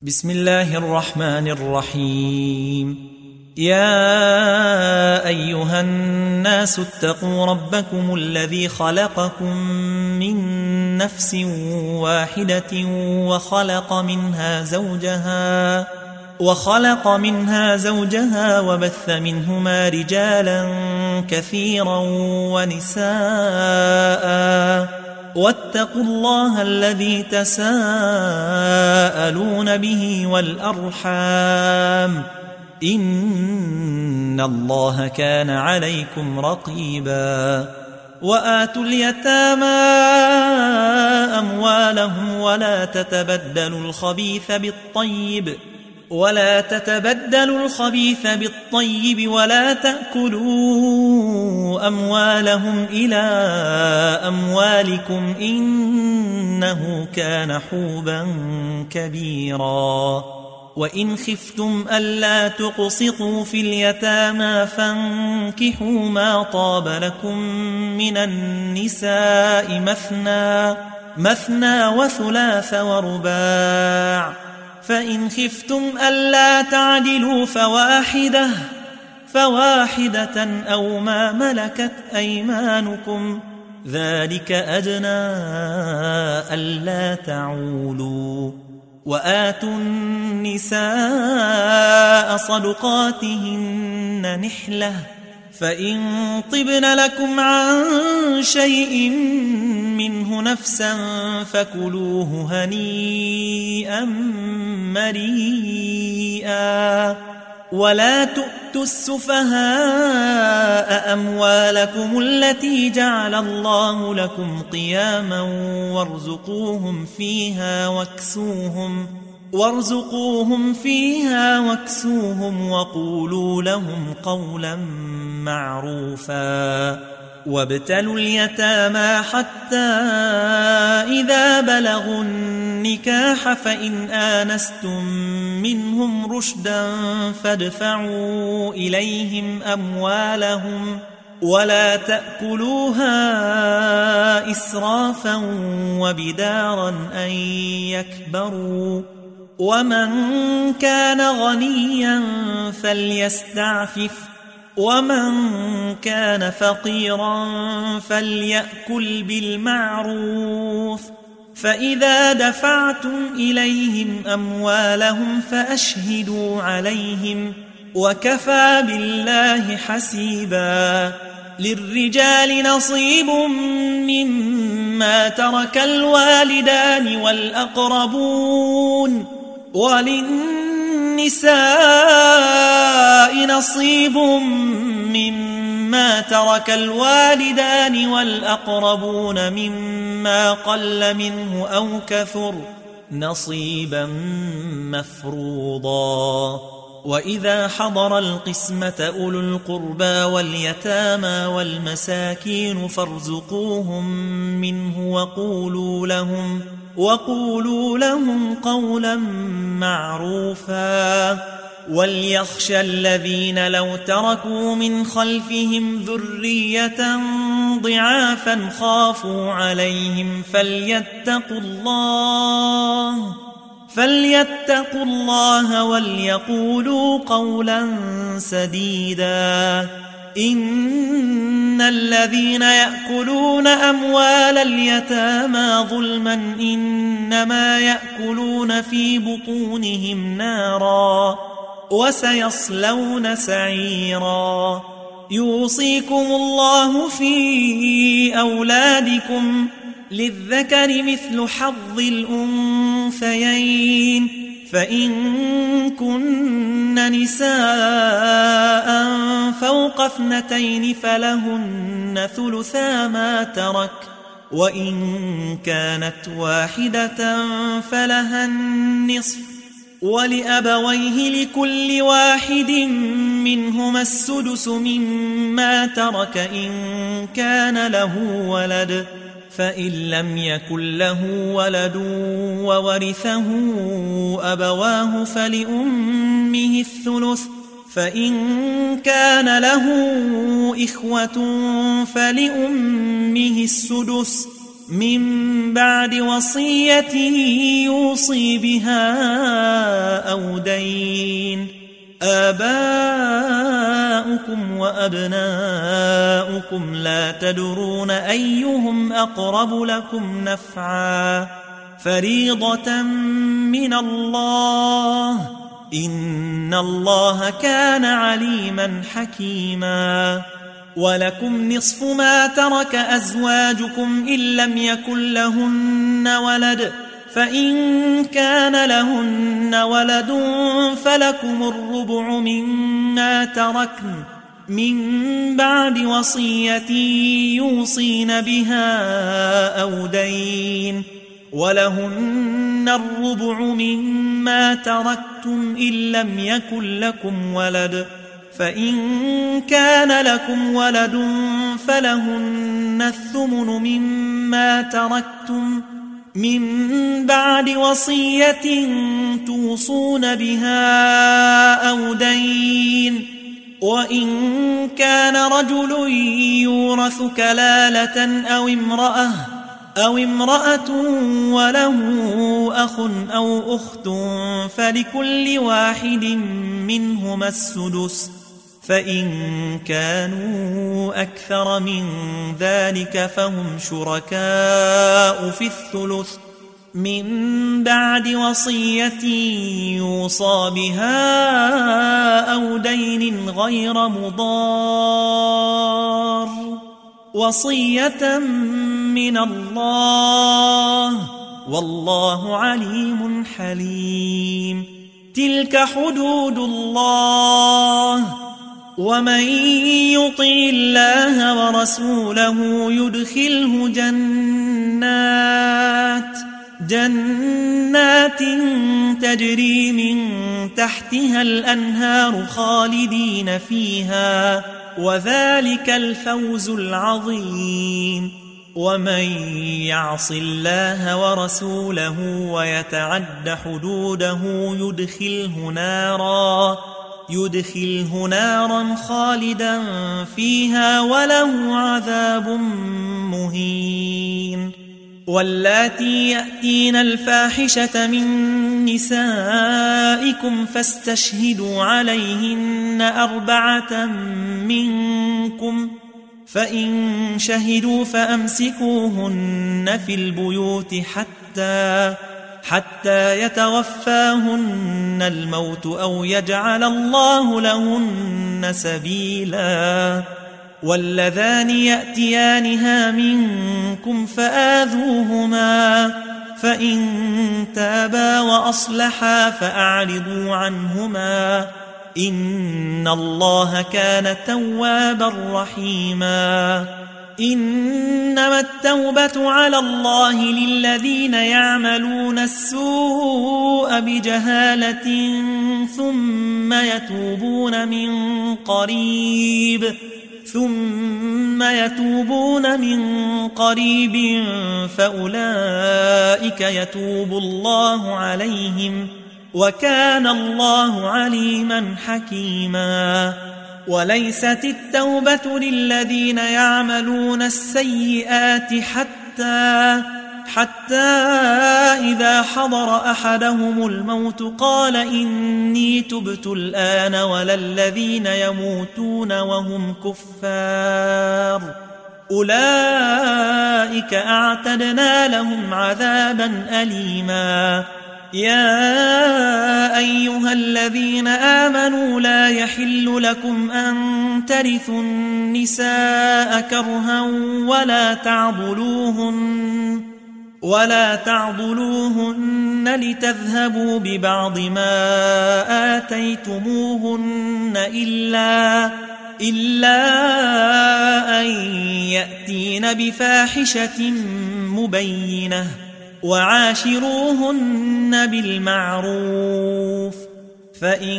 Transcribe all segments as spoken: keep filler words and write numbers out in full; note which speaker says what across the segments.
Speaker 1: بسم الله الرحمن الرحيم. يا أيها الناس اتقوا ربكم الذي خلقكم من نفس واحدة وخلق منها زوجها وخلق منها زوجها وبث منهما رجالا كثيرا ونساء واتقوا الله الذي تساءلون به والأرحام إن الله كان عليكم رقيبا. وآتوا اليتامى أموالهم ولا تتبدلوا الخبيث بالطيب ولا تتبدلوا الخبيث بالطيب ولا تأكلوا أموالهم إلى أموالكم إنه كان حوبا كبيرا. وإن خفتم ألا تقسطوا في اليتامى فانكحوا ما طاب لكم من النساء مثنى مثنى وثلاث ورباع، فإن خفتم ألا تعدلوا فواحدة فواحدة أو ما ملكت أيمانكم ذلك أدنى ألا تعولوا. وآتوا النساء صدقاتهن نحلة، فإن طبن لكم عن شيء منه نفسا فكلوه هنيئا مريئا. ولا تؤتوا السفهاء أموالكم التي جعل الله لكم قياما وارزقوهم فيها واكسوهم وارزقوهم فيها واكسوهم وقولوا لهم قولا معروفا. وابتلوا اليتامى حتى إذا بلغوا النكاح فإن آنستم منهم رشدا فادفعوا إليهم أموالهم ولا تأكلوها إسرافا وبدارا أن يكبروا. ومن كان غنيا فليستعفف ومن كان فقيرا فليأكل بالمعروف. فإذا دفعتم إليهم أموالهم فأشهدوا عليهم وكفى بالله حسيبا. للرجال نصيب مما ترك الوالدان والأقربون وللنساء نصيب مما ترك الوالدان والأقربون مما قل منه أو كثر نصيبا مفروضا. وإذا حضر القسمة أولو القربى واليتامى والمساكين فارزقوهم منه وقولوا لهم وقولوا لهم قولا معروفا. وليخشى الذين لو تركوا من خلفهم ذرية ضعافا خافوا عليهم فليتقوا الله فليتقوا الله وليقولوا قولا سديدا. إن الذين يأكلون أموال اليتامى ظلما إنما يأكلون في بطونهم نارا وسيصلون سعيرا. يوصيكم الله في أولادكم للذكر مثل حظ الأنثيين، فإن كن نساء فوق اثنتين فلهن ثلثا ما ترك، وإن كانت واحدة فلها النصف، ولأبويه لكل واحد منهما السدس مما ترك إن كان له ولد، فإن لم يكن له ولد وورثه أبواه فلأمه الثلث، فإن كان له إخوة فلأمه السدس من بعد وصية يوصي بها أو دين. آباؤكم وأبناؤكم لا تدرون أيهم أقرب لكم نفعا فريضة من الله إن الله كان عليما حكيما. ولكم نصف ما ترك أزواجكم إن لم يكن لهن ولد فإن كان لهن ولد فلكم الربع مما تركن من بعد وصية يوصين بها أو دين ولهن الربع مما تركتم إن لم يكن لكم ولد فإن كان لكم ولد فلهن الثمن مما تركتم من بعد وصية توصون بها أو دين. وإن كان رجل يورث كلالة أو امرأة أو امرأة وله أخ أو أخت فلكل واحد منهما السدس فإن كانوا أكثر من ذلك فهم شركاء في الثلث من بعد وصية يوصى بها أو دين غير مضار وصية من الله والله عليم حليم. تلك حدود الله ومن يطع الله ورسوله يدخله جنات جنات تجري من تحتها الأنهار خالدين فيها وذلك الفوز العظيم. ومن يعص الله ورسوله ويتعد حدوده يدخله نارا يدخله نارا خالدا فيها وله عذاب مهين. واللاتي يأتين الفاحشة من نسائكم فاستشهدوا عليهن أربعة منكم فإن شهدوا فأمسكوهن في البيوت حتى حتى يتوفاهن الموت أو يجعل الله لهن سبيلا. واللذان يأتيانها منكم فآذوهما فإن تابا وأصلحا فأعرضوا عنهما إن الله كان توابا رحيما. إنما التوبة على الله للذين يعملون السوء بجهالة ثم يتوبون من قريب ثم يتوبون من قريب فأولئك يتوب الله عليهم وكان الله عليما حكيما. وليست التوبة للذين يعملون السيئات حتى حتى إذا حضر أحدهم الموت قال إني تبت الآن ولا الذين يموتون وهم كفار أولئك أعتدنا لهم عذابا أليما. يا أيها الذين آمنوا لا يحل لكم أن ترثوا النساء كرها ولا تعضلوهن ولا تعضلوهن لتذهبوا ببعض ما آتيتموهن إلا إلا أن يأتين بفاحشة مبينة وعاشروهن بالمعروف فإن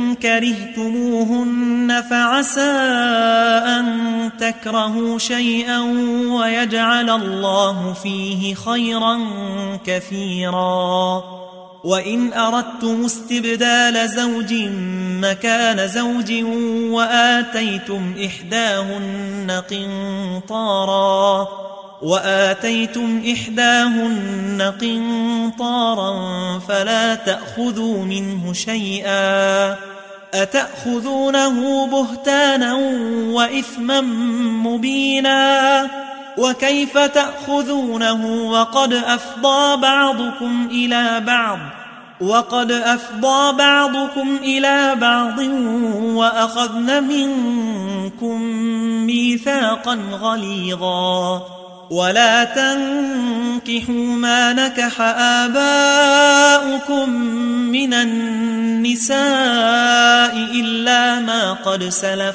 Speaker 1: كرهتموهن فعسى أن تكرهوا شيئا ويجعل الله فيه خيرا كثيرا. وإن أردتم استبدال زوج مكان زوج وآتيتم إحداهن قنطارا وآتيتم إحداهن قنطارا فلا تأخذوا منه شيئا أتأخذونه بهتانا وإثما مبينا وكيف تأخذونه وقد أفضى بعضكم إلى بعض وقد أفضى بعضكم إلى بعض وأخذن منكم ميثاقا غليظا ولا تنكحوا ما نكح آباؤكم من النساء إلا ما قد سلف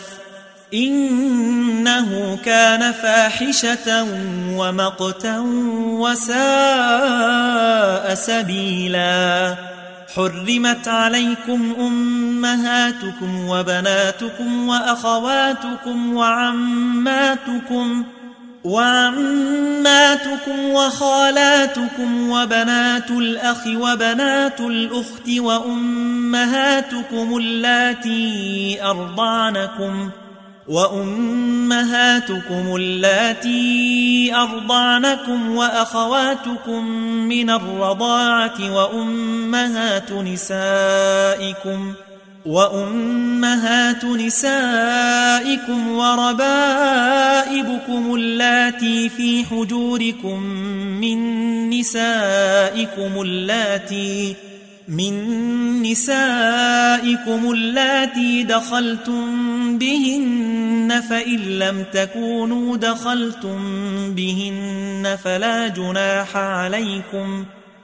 Speaker 1: إنه كان فاحشة ومقتا وساء سبيلا حرمت عليكم أمهاتكم وبناتكم وأخواتكم وعماتكم وعماتكم وخالاتكم وبنات الأخ وبنات الأخت وأمهاتكم اللاتي أرضعنكم وأمهاتكم اللاتي أرضعنكم وأخواتكم من الرضاعة وأمهات نسائكم وأمهات نسائكم وربائبكم اللاتي في حجوركم من نسائكم اللاتي من نسائكم اللاتي دخلتم بهن فإن لم تكونوا دخلتم بهن فلا جناح عليكم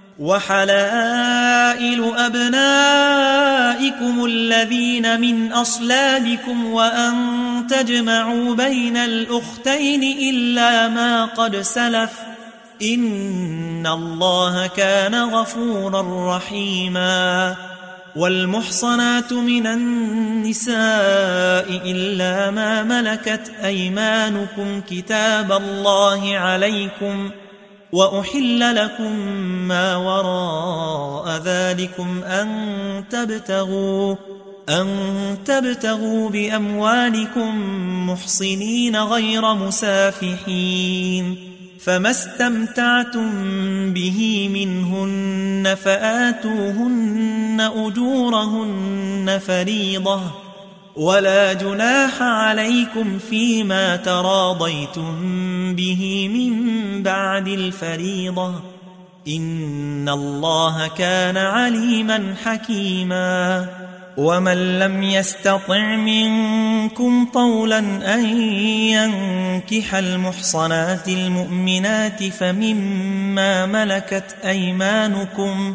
Speaker 1: وحلائل أبنائكم الذين من أصلابكم وأن تجمعوا بين الأختين إلا ما قد سلف إن الله كان غفورا رحيما والمحصنات من النساء إلا ما ملكت أيمانكم كتاب الله عليكم وأحل لكم ما وراء ذلكم أن تبتغوا أن تبتغوا بأموالكم محصنين غير مسافحين فما استمتعتم به منهن فآتوهن أجورهن فريضة ولا جناح عليكم فيما تراضيتم به من بعد الفريضة إن الله كان عليما حكيما ومن لم يستطع منكم طولا أن ينكح المحصنات المؤمنات فمما ملكت أيمانكم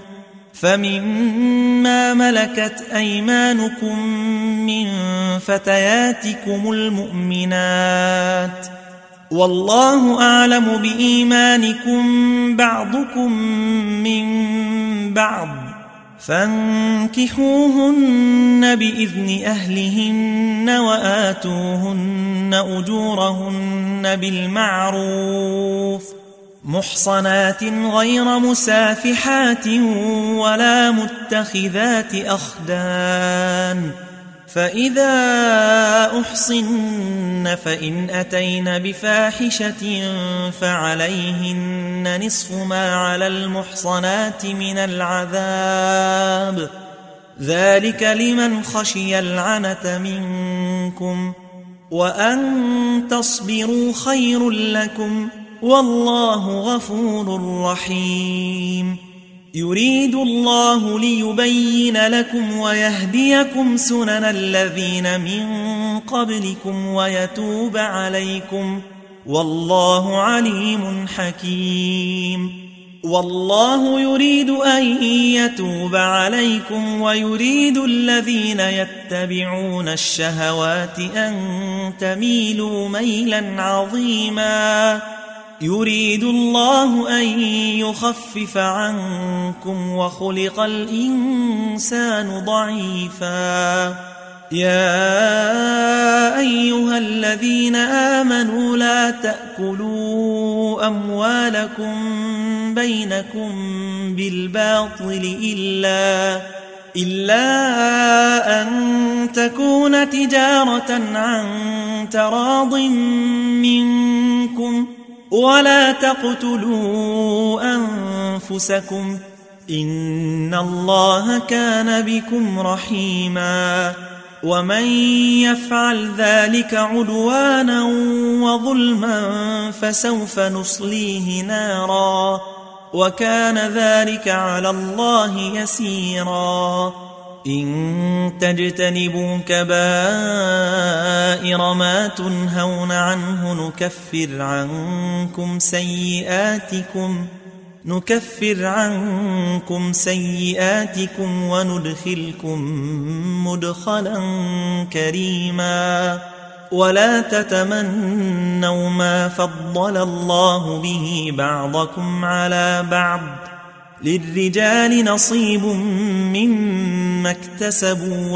Speaker 1: فمما ملكت أيمانكم من فتياتكم المؤمنات والله أعلم بإيمانكم بعضكم من بعض فانكحوهن بإذن أهلهن وآتوهن أجورهن بالمعروف محصنات غير مسافحات ولا متخذات أخدان فإذا أحصن فإن أتين بفاحشة فعليهن نصف ما على المحصنات من العذاب ذلك لمن خشي العنة منكم وأن تصبروا خير لكم والله غفور رحيم يريد الله ليبين لكم ويهديكم سنن الذين من قبلكم ويتوب عليكم والله عليم حكيم والله يريد أن يتوب عليكم ويريد الذين يتبعون الشهوات أن تميلوا ميلا عظيما يريد الله أن يخفف عنكم وخلق الإنسان ضعيفا يا أيها الذين آمنوا لا تأكلوا أموالكم بينكم بالباطل إلا إلا أن تكون تجارة عن تراض منكم ولا تقتلوا أنفسكم إن الله كان بكم رحيما ومن يفعل ذلك عدوانا وظلما فسوف نصليه نارا وكان ذلك على الله يسيرا إن تجتنبوا كبائر ما تنهون عنه نكفر عنكم سيئاتكم نكفر عنكم سيئاتكم وندخلكم مدخلا كريما ولا تتمنوا ما فضل الله به بعضكم على بعض للرجال نصيب مما اكتسبوا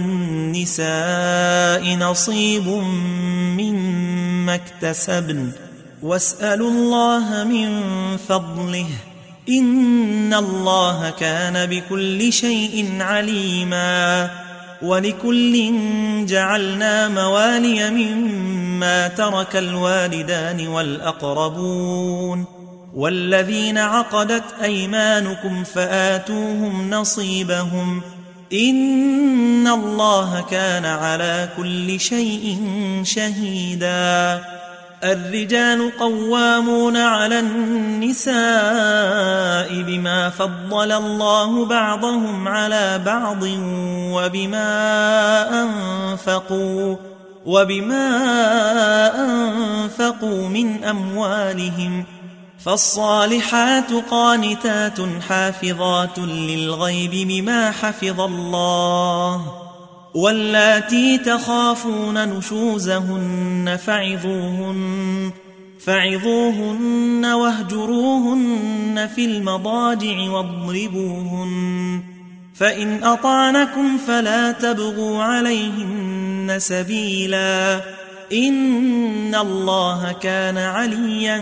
Speaker 1: وللنساء نصيب مما اكتسبن واسألوا الله من فضله إن الله كان بكل شيء عليما ولكل جعلنا موالي مما ترك الوالدان والأقربون والذين عقدت أيمانكم فآتوهم نصيبهم إن الله كان على كل شيء شهيدا الرجال قوامون على النساء بما فضل الله بعضهم على بعض وبما أنفقوا وبما أنفقوا من أموالهم فالصالحات قانتات حافظات للغيب بما حفظ الله واللاتي تخافون نشوزهن فعظوهن فعظوهن واهجروهن في المضاجع واضربوهن فإن أطعنكم فلا تبغوا عليهن سبيلا إن الله كان عليا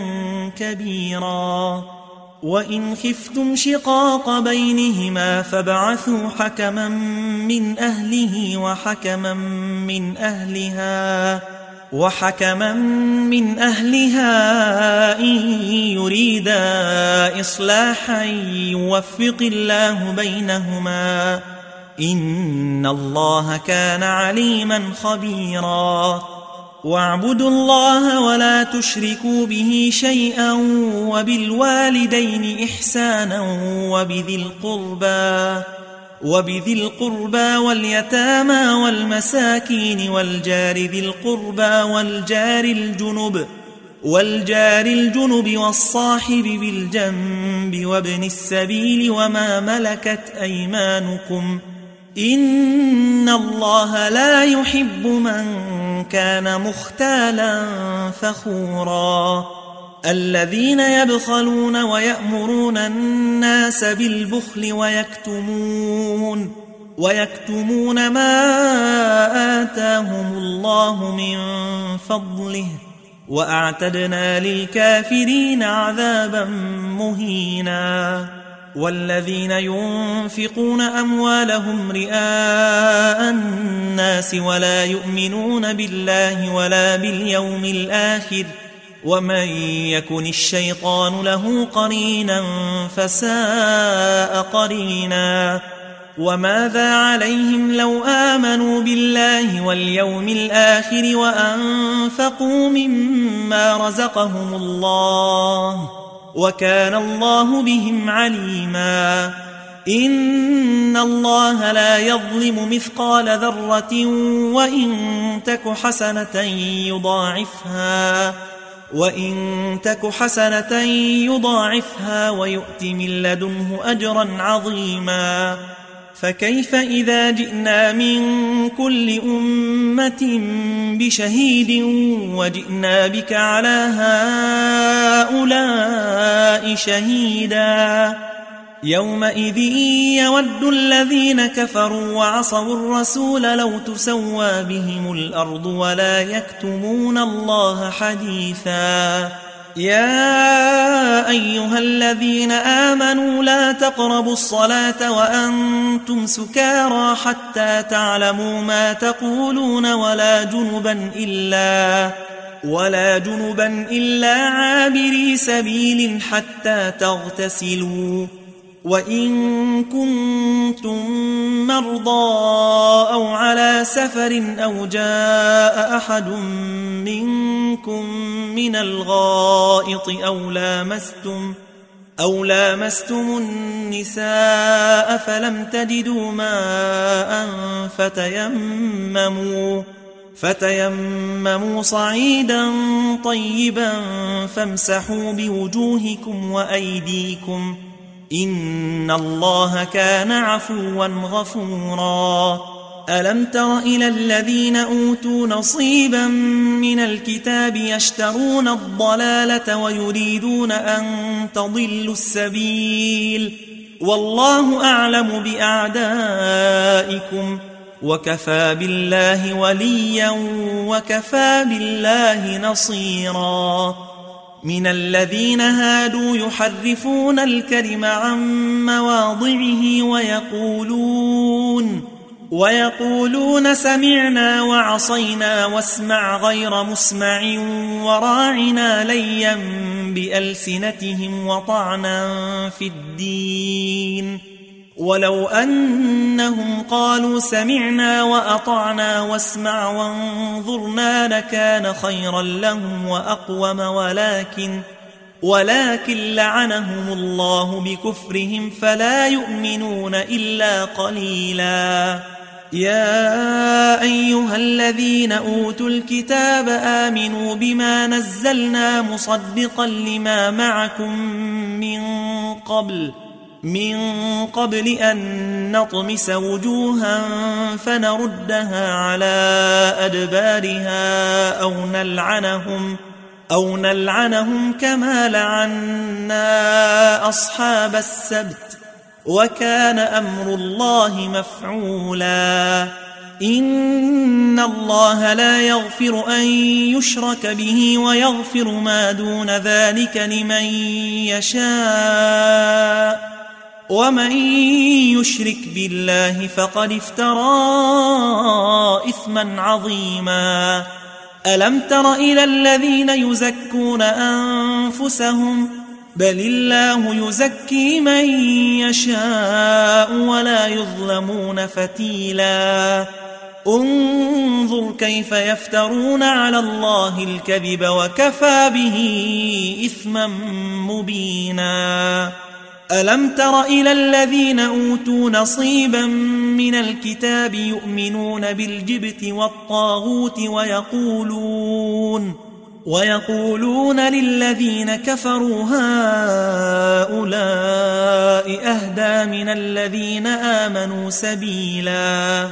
Speaker 1: كبيرا وإن خفتم شقاق بينهما فابعثوا حكما من أهله وحكما من أهلها وحكما من أهلها إن يريدا إصلاحا يوفق الله بينهما إن الله كان عليما خبيرا واعبدوا الله ولا تشركوا به شيئا وبالوالدين إحسانا وبذي القربى وبذي القربى واليتامى والمساكين والجار ذي القربى والجار الجنب والجار الجنب والصاحب بالجنب وابن السبيل وما ملكت أيمانكم إن الله لا يحب من كان مختالا فخورا الذين يبخلون ويأمرون الناس بالبخل ويكتمون ويكتمون ما آتاهم الله من فضله وأعتدنا للكافرين عذابا مهينا والذين ينفقون أموالهم رئاء الناس ولا يؤمنون بالله ولا باليوم الآخر ومن يكن الشيطان له قرينا فساء قرينا وماذا عليهم لو آمنوا بالله واليوم الآخر وأنفقوا مما رزقهم الله وكان الله بهم عليما إن الله لا يظلم مثقال ذرة وإن تك حسنة يضاعفها وإن تك حسنة يضاعفها ويؤت من لدنه أجرا عظيما فكيف إذا جئنا من كل أمة بشهيد وجئنا بك على هؤلاء شهيدا يومئذ يود الذين كفروا وعصوا الرسول لو تسوى بهم الأرض ولا يكتمون الله حديثا يا أيها الذين آمنوا لا تقربوا الصلاة وأنتم سكارى حتى تعلموا ما تقولون ولا جنبا إلا ولا جنبا إلا عابري سبيل حتى تغتسلوا وإن كنتم مرضى أو على سفر أو جاء أحد منكم من الغائط أو لامستم أو لامستم النساء فلم تجدوا ماء فتيمموا فتيمموا صعيدا طيبا فامسحوا بوجوهكم وأيديكم إن الله كان عفوا غفورا ألم تر إلى الذين أوتوا نصيبا من الكتاب يشترون الضلالة ويريدون أن تضلوا السبيل والله أعلم بأعدائكم وكفى بالله وليا وكفى بالله نصيرا من الذين هادوا يحرفون الكلم عن مواضعه ويقولون ويقولون سمعنا وعصينا واسمع غير مسمع وراعنا ليا بألسنتهم وطعنا في الدين ولو أنهم قالوا سمعنا وأطعنا واسمع وانظرنا لكان خيرا لهم وأقوم ولكن ولكن لعنهم الله بكفرهم فلا يؤمنون إلا قليلا يا أيها الذين أوتوا الكتاب آمنوا بما نزلنا مصدقا لما معكم من قبل من قبل أن نطمس وجوها فنردها على أدبارها أو نلعنهم أو نلعنهم كما لعنا أصحاب السبت وكان أمر الله مفعولا إن الله لا يغفر أن يشرك به ويغفر ما دون ذلك لمن يشاء ومن يشرك بالله فقد افترى إثما عظيما ألم تر إلى الذين يزكون أنفسهم بل الله يزكي من يشاء ولا يظلمون فتيلا انظر كيف يفترون على الله الكذب وكفى به إثما مبينا ألم تر إلى الذين أوتوا نصيبا من الكتاب يؤمنون بالجبت والطاغوت ويقولون ويقولون للذين كفروا هؤلاء أهدى من الذين آمنوا سبيلا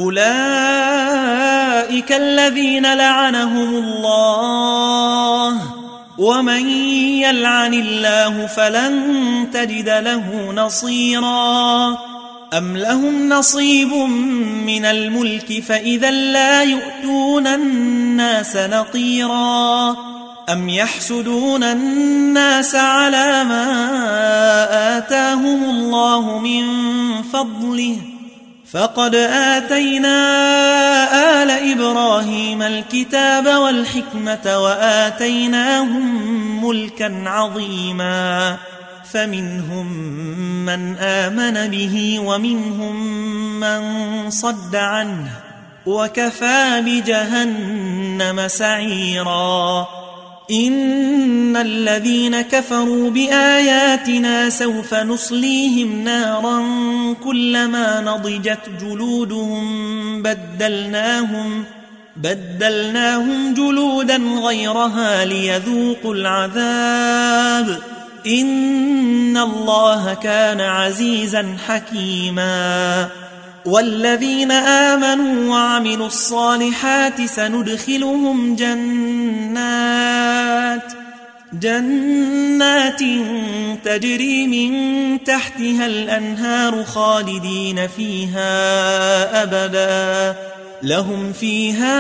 Speaker 1: أولئك الذين لعنهم الله ومن يلعن الله فلن تجد له نصيرا أم لهم نصيب من الملك فإذا لا يؤتون الناس نقيرا أم يحسدون الناس على ما آتاهم الله من فضله فقد آتينا آل إبراهيم الكتاب والحكمة وآتيناهم ملكا عظيما فمنهم من آمن به ومنهم من صد عنه وكفى بجهنم سعيرا إن الذين كفروا بآياتنا سوف نصليهم نارا كلما نضجت جلودهم بدلناهم بدلناهم جلودا غيرها ليذوقوا العذاب إن الله كان عزيزا حكيما والذين آمنوا وعملوا الصالحات سندخلهم جنات جنات تجري من تحتها الأنهار خالدين فيها أبدا لهم فيها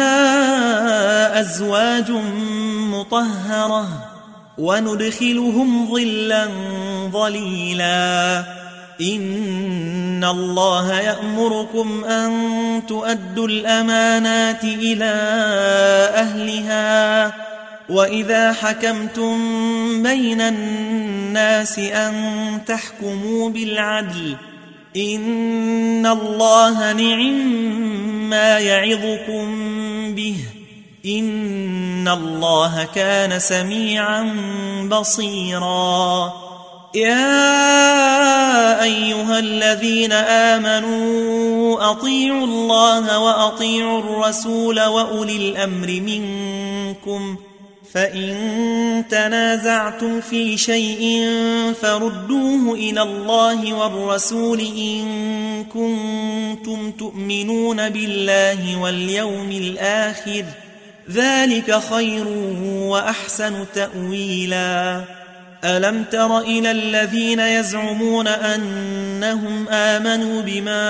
Speaker 1: أزواج مطهرة وندخلهم ظلا ظليلا إن الله يأمركم أن تؤدوا الأمانات إلى أهلها وإذا حكمتم بين الناس أن تحكموا بالعدل إن الله نعما يعظكم به إن الله كان سميعا بصيرا يا أيها الذين آمنوا أطيعوا الله وأطيعوا الرسول وأولي الأمر منكم فإن تنازعتم في شيء فردوه إلى الله والرسول إن كنتم تؤمنون بالله واليوم الآخر ذلك خير وأحسن تأويلا ألم تر إلى الذين يزعمون أنهم آمنوا بما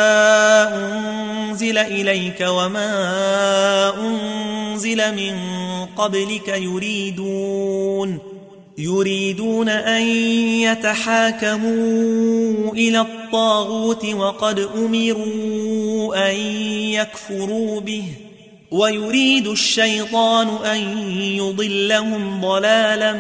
Speaker 1: أنزل إليك وما أنزل من قبلك يريدون يريدون أن يتحاكموا إلى الطاغوت وقد أمروا أن يكفروا به ويريد الشيطان أن يضلهم ضلالا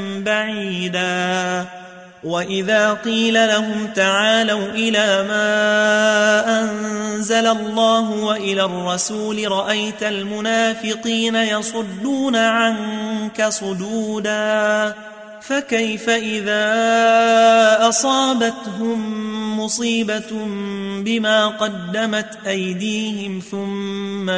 Speaker 1: بعيدا وإذا قيل لهم تعالوا إلى ما أنزل الله وإلى الرسول رأيت المنافقين يصدون عنك صدودا فكيف إذا أصابتهم مصيبة بما قدمت أيديهم ثم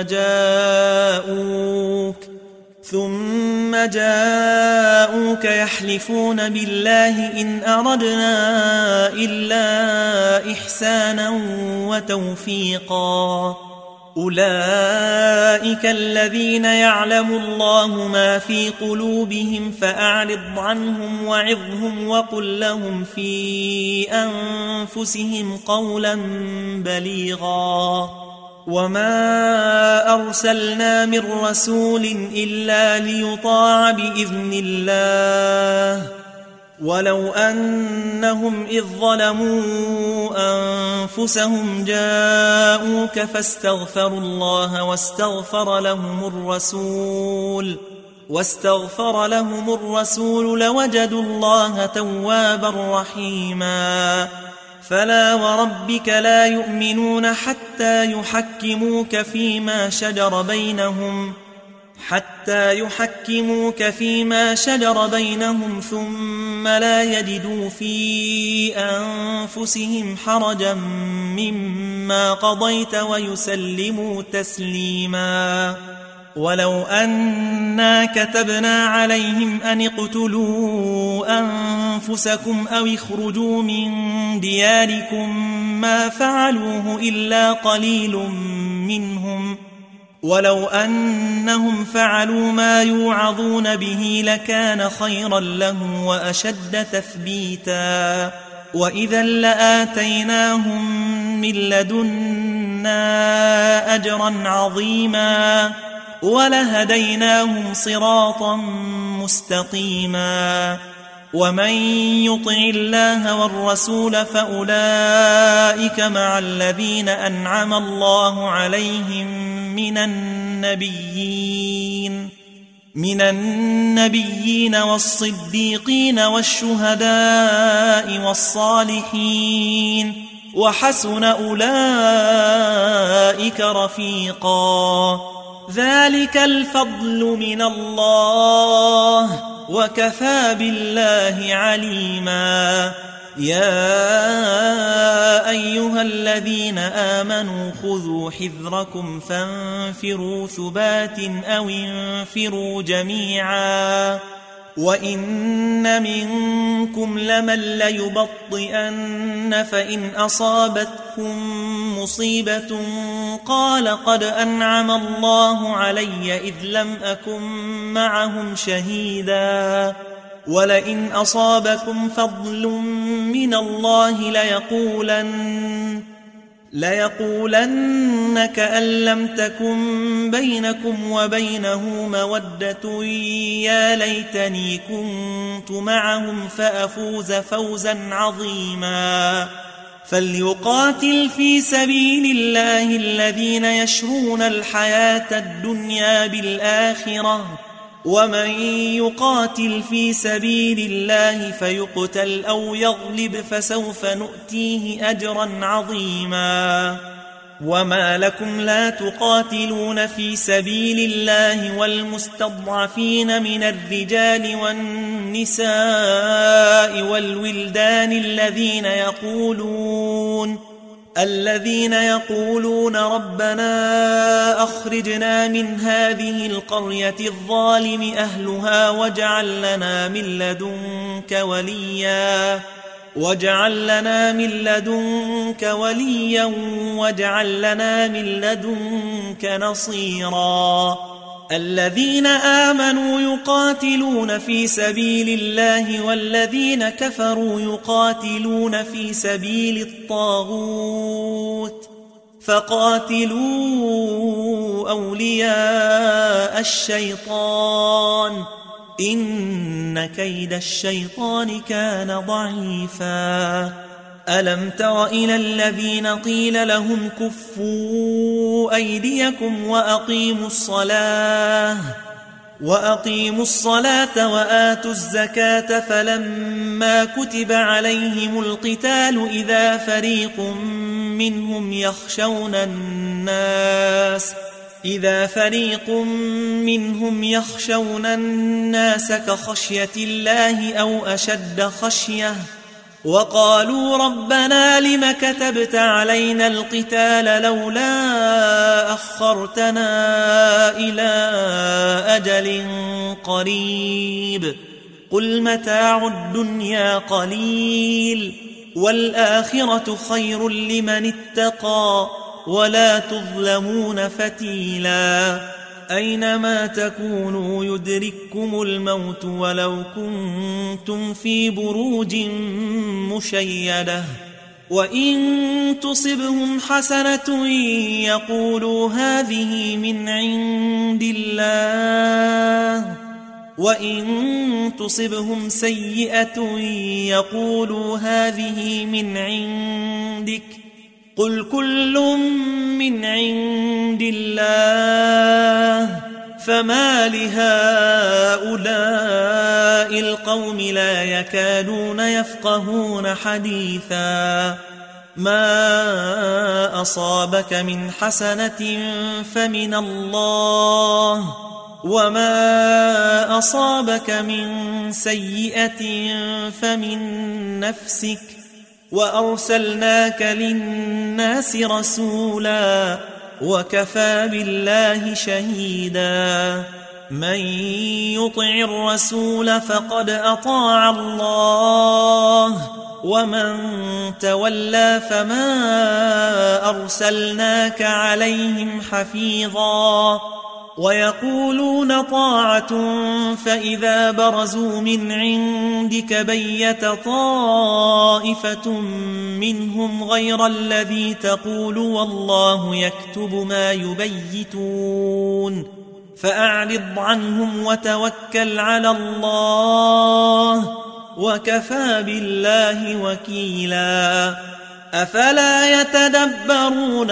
Speaker 1: جاءوك ثم جاءوك يحلفون بالله إن أردنا إلا إحسانا وتوفيقا أولئك الذين يعلم الله ما في قلوبهم فأعرض عنهم وعظهم وقل لهم في أنفسهم قولا بليغا وما أرسلنا من رسول إلا ليطاع بإذن الله ولو أنهم إذ ظلموا أنفسهم جاءوك فاستغفروا الله واستغفر لهم الرسول واستغفر لهم الرسول لوجدوا الله توابا رحيما فلا وربك لا يؤمنون حتى يحكموك فيما شجر بينهم حتى يحكموك فيما شجر بينهم ثم لا يجدوا في أنفسهم حرجا مما قضيت ويسلموا تسليما ولو أنا كتبنا عليهم أن اقتلوا أنفسكم أو اخرجوا من دياركم ما فعلوه إلا قليل منهم ولو أنهم فعلوا ما يوعظون به لكان خيرا لهم وأشد تثبيتا وإذا لآتيناهم من لدنا أجرا عظيما ولهديناهم صراطا مستقيما ومن يطع الله والرسول فأولئك مع الذين أنعم الله عليهم من النبيين من النبيين والصديقين والشهداء والصالحين وحسن أولئك رفيقا ذلك الفضل من الله وكفى بالله عليما يا أيها الذين آمنوا خذوا حذركم فانفروا ثبات أو انفروا جميعا وإن منكم لمن ليبطئن فإن أصابتكم مصيبة قال قد أنعم الله علي إذ لم أكن معهم شهيدا ولئن أصابكم فضل من الله ليقولن ليقولن كأن لم تكن بينكم وبينه مودة يا ليتني كنت معهم فأفوز فوزا عظيما فليقاتل في سبيل الله الذين يشرون الحياة الدنيا بالآخرة ومن يقاتل في سبيل الله فيقتل أو يغلب فسوف نؤتيه أجرا عظيما وما لكم لا تقاتلون في سبيل الله والمستضعفين من الرجال والنساء والولدان الذين يقولون الذين يقولون ربنا أخرجنا من هذه القرية الظالم أهلها واجعل لنا من لدنك وليا واجعل لنا من لدنك وليا واجعل لنا من لدنك نصيرا الذين آمنوا يقاتلون في سبيل الله والذين كفروا يقاتلون في سبيل الطاغوت فقاتلوا أولياء الشيطان إن كيد الشيطان كان ضعيفا ألم تر إلى الذين قيل لهم كفوا أيديكم وأقيموا الصلاة وأقيموا الصلاة وآتوا الزكاة فلما كتب عليهم القتال إذا فريق منهم يخشون الناس إذا فريق منهم يخشون الناس كخشية الله أو أشد خشية وقالوا ربنا لم كتبت علينا القتال لولا أخرتنا إلى أجل قريب قل متاع الدنيا قليل والآخرة خير لمن اتقى ولا تظلمون فتيلا أينما تكونوا يدرككم الموت ولو كنتم في بروج مشيدة وإن تصبهم حسنة يقولوا هذه من عند الله وإن تصبهم سيئة يقولوا هذه من عندك قل كل من عند الله فما لهؤلاء القوم لا يكادون يفقهون حديثا ما أصابك من حسنة فمن الله وما أصابك من سيئة فمن نفسك وأرسلناك للناس رسولا وكفى بالله شهيدا من يطع الرسول فقد أطاع الله ومن تولى فما أرسلناك عليهم حفيظا ويقولون طاعة فإذا برزوا من عندك بيت طائفة منهم غير الذي تقول والله يكتب ما يبيتون فأعرض عنهم وتوكل على الله وكفى بالله وكيلا أفلا يتدبرون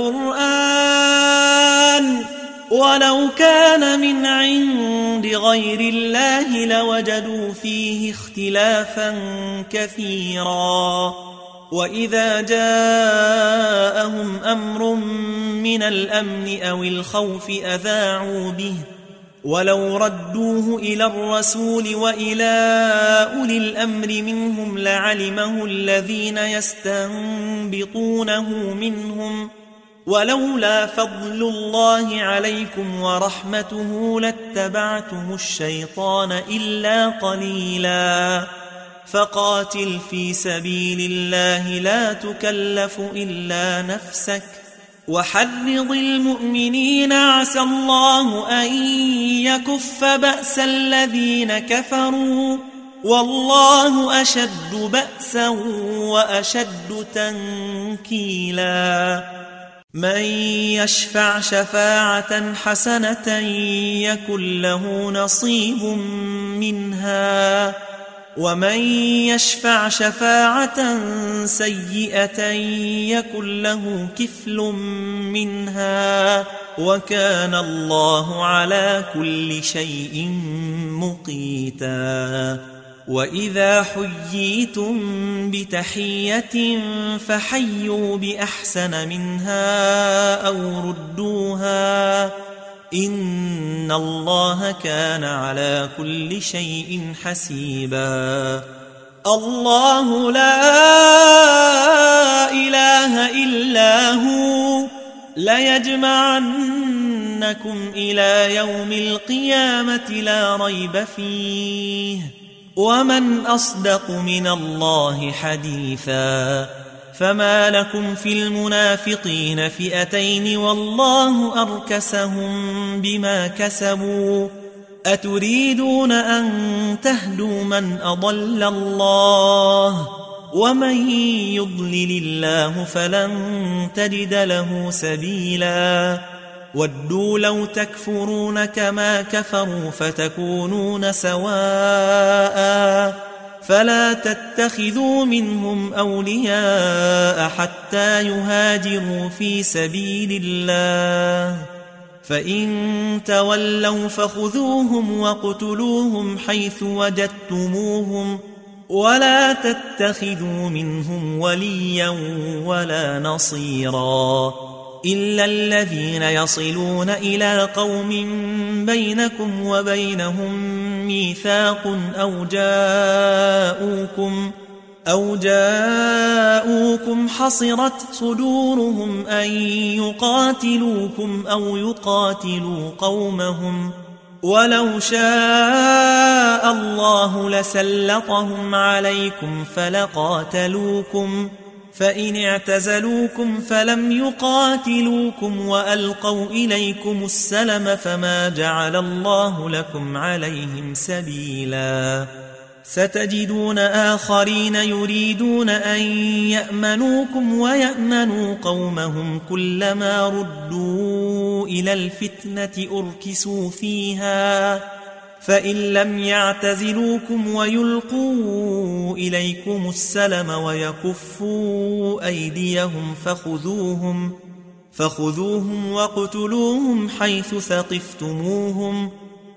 Speaker 1: القرآن ولو كان من عند غير الله لوجدوا فيه اختلافا كثيرا وإذا جاءهم أمر من الأمن أو الخوف أذاعوا به ولو ردوه إلى الرسول وإلى أولي الأمر منهم لعلمه الذين يستنبطونه منهم ولولا فضل الله عليكم ورحمته لاتبعتم الشيطان إلا قليلا فقاتل في سبيل الله لا تكلف إلا نفسك وحرض المؤمنين عسى الله أن يكف بأس الذين كفروا والله أشد بأسا وأشد تنكيلا من يشفع شفاعة حسنة يكن له نصيب منها ومن يشفع شفاعة سيئة يكن له كفل منها وكان الله على كل شيء مقيتا. وإذا حييتم بتحية فحيوا بأحسن منها أو ردوها إن الله كان على كل شيء حسيبا. الله لا إله إلا هو ليجمعنكم إلى يوم القيامة لا ريب فيه ومن أصدق من الله حديثا. فما لكم في المنافقين فئتين والله أركسهم بما كسبوا أتريدون أن تهدوا من أضل الله ومن يضلل الله فلن تجد له سبيلا. ودوا لو تكفرون كما كفروا فتكونون سواء فلا تتخذوا منهم أولياء حتى يهاجروا في سبيل الله فإن تولوا فخذوهم واقتلوهم حيث وجدتموهم ولا تتخذوا منهم وليا ولا نصيرا إلا الذين يصلون إلى قوم بينكم وبينهم ميثاق أو جاءوكم أو جاءوكم حصرت صدورهم أن يقاتلوكم أو يقاتلوا قومهم ولو شاء الله لسلطهم عليكم فلقاتلوكم فإن اعتزلوكم فلم يقاتلوكم وألقوا إليكم السلم فما جعل الله لكم عليهم سبيلا. ستجدون آخرين يريدون أن يأمنوكم ويأمنوا قومهم كلما ردوا إلى الفتنة أركسوا فيها فإن لم يعتزلوكم ويلقوا إليكم السلم ويكفوا أيديهم فخذوهم فخذوهم واقتلوهم حيث ثقفتموهم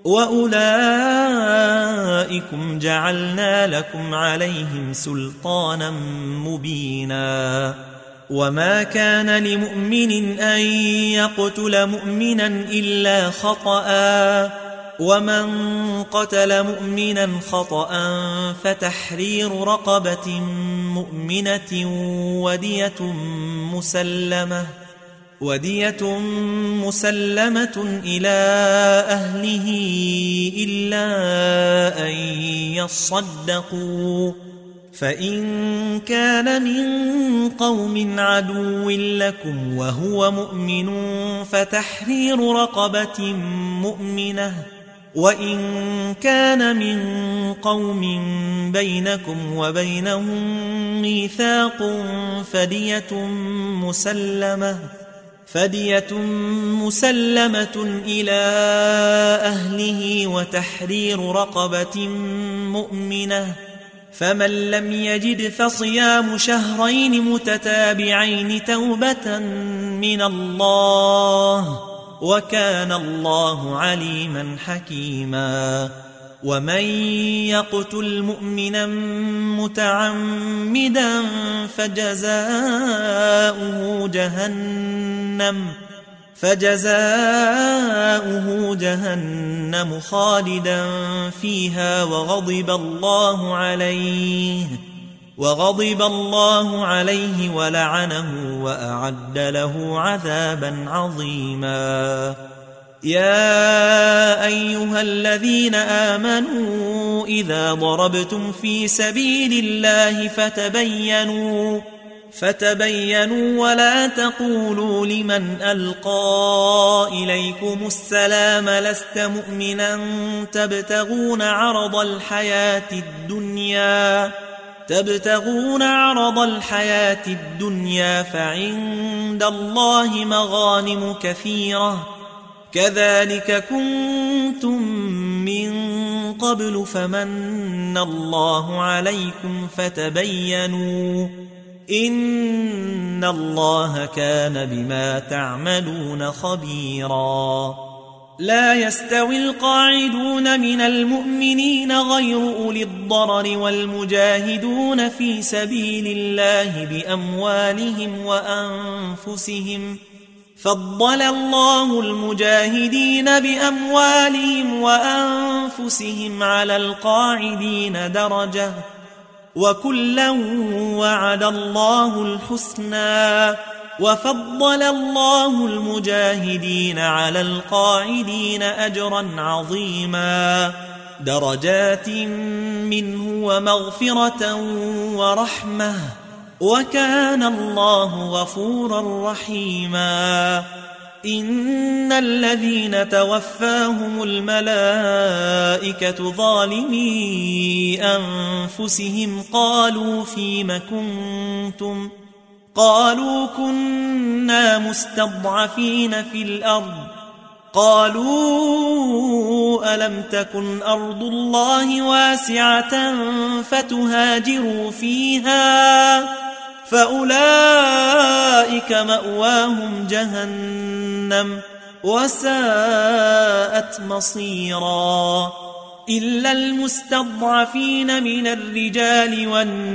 Speaker 1: وأولئكم جعلنا لكم عليهم سلطانا مبينا. وما كان لمؤمن أن يقتل مؤمنا إلا خطأ ومن قتل مؤمنا خطأ فتحرير رقبة مؤمنة ودية مسلمة ودية مسلمة إلى أهله إلا أن يصدقوا فإن كان من قوم عدو لكم وهو مؤمن فتحرير رقبة مؤمنة وإن كان من قوم بينكم وبينهم ميثاق فدية مسلمة فدية مسلمة إلى أهله وتحرير رقبة مؤمنة فمن لم يجد فصيام شهرين متتابعين توبة من الله وكان الله عليما حكيما. ومن يقتل مؤمنا متعمدا فجزاؤه جهنم فجزاؤه جهنم خالدا فيها وغضب الله عليه وغضب الله عليه ولعنه وأعد له عذابا عظيما. يا أيها الذين آمنوا إذا ضربتم في سبيل الله فتبينوا فتبينوا ولا تقولوا لمن ألقى إليكم السلام لست مؤمنا تبتغون عرض الحياة الدنيا تبتغون عرض الحياة الدنيا فعند الله مغانم كثيرة كذلك كنتم من قبل فمن الله عليكم فتبينوا إن الله كان بما تعملون خبيرا. لا يستوي القاعدون من المؤمنين غير أولي الضرر والمجاهدون في سبيل الله بأموالهم وأنفسهم فضل الله المجاهدين بأموالهم وأنفسهم على القاعدين درجة وكلا وعد الله الحسنى وفضل الله المجاهدين على القاعدين أجرا عظيما درجات منه ومغفرة ورحمة وكان الله غفورا رحيما. إن الذين توفاهم الملائكة ظالمي أنفسهم قالوا فيم كنتم قالوا كنا مستضعفين في الأرض قالوا ألم تكن أرض الله واسعة فتهاجروا فيها فأولئك مأواهم جهنم وساءت مصيرا. إلا المستضعفين من الرجال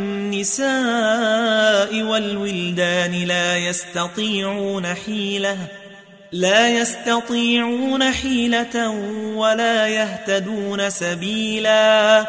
Speaker 1: والنساء والولدان لا يستطيعون حيلة لا يستطيعون حيلة ولا يهتدون سبيلا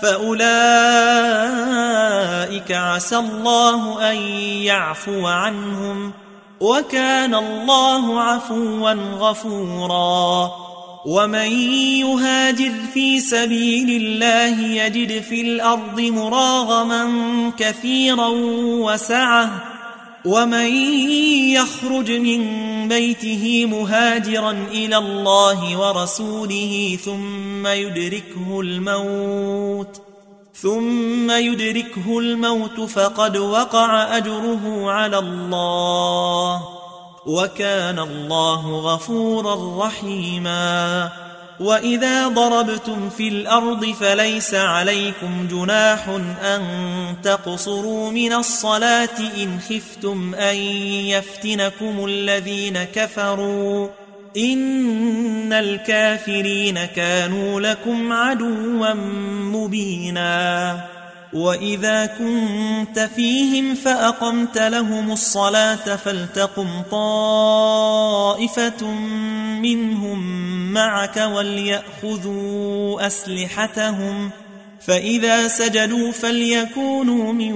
Speaker 1: فأولئك عسى الله أن يعفو عنهم وكان الله عفوا غفورا. ومن يهاجر في سبيل الله يجد في الأرض مراغما كثيرا وسعة ومن يخرج من بيته مهاجرا إلى الله ورسوله ثم يدركه الموت ثم يدركه الموت فقد وقع أجره على الله وكان الله غفورا رحيما. وإذا ضربتم في الأرض فليس عليكم جناح أن تقصروا من الصلاة إن خفتم أن يفتنكم الذين كفروا إن الكافرين كانوا لكم عدوا مبينا. وإذا كنت فيهم فأقمت لهم الصلاة فلتقم طائفة منهم معك وليأخذوا أسلحتهم فإذا سجدوا فليكونوا من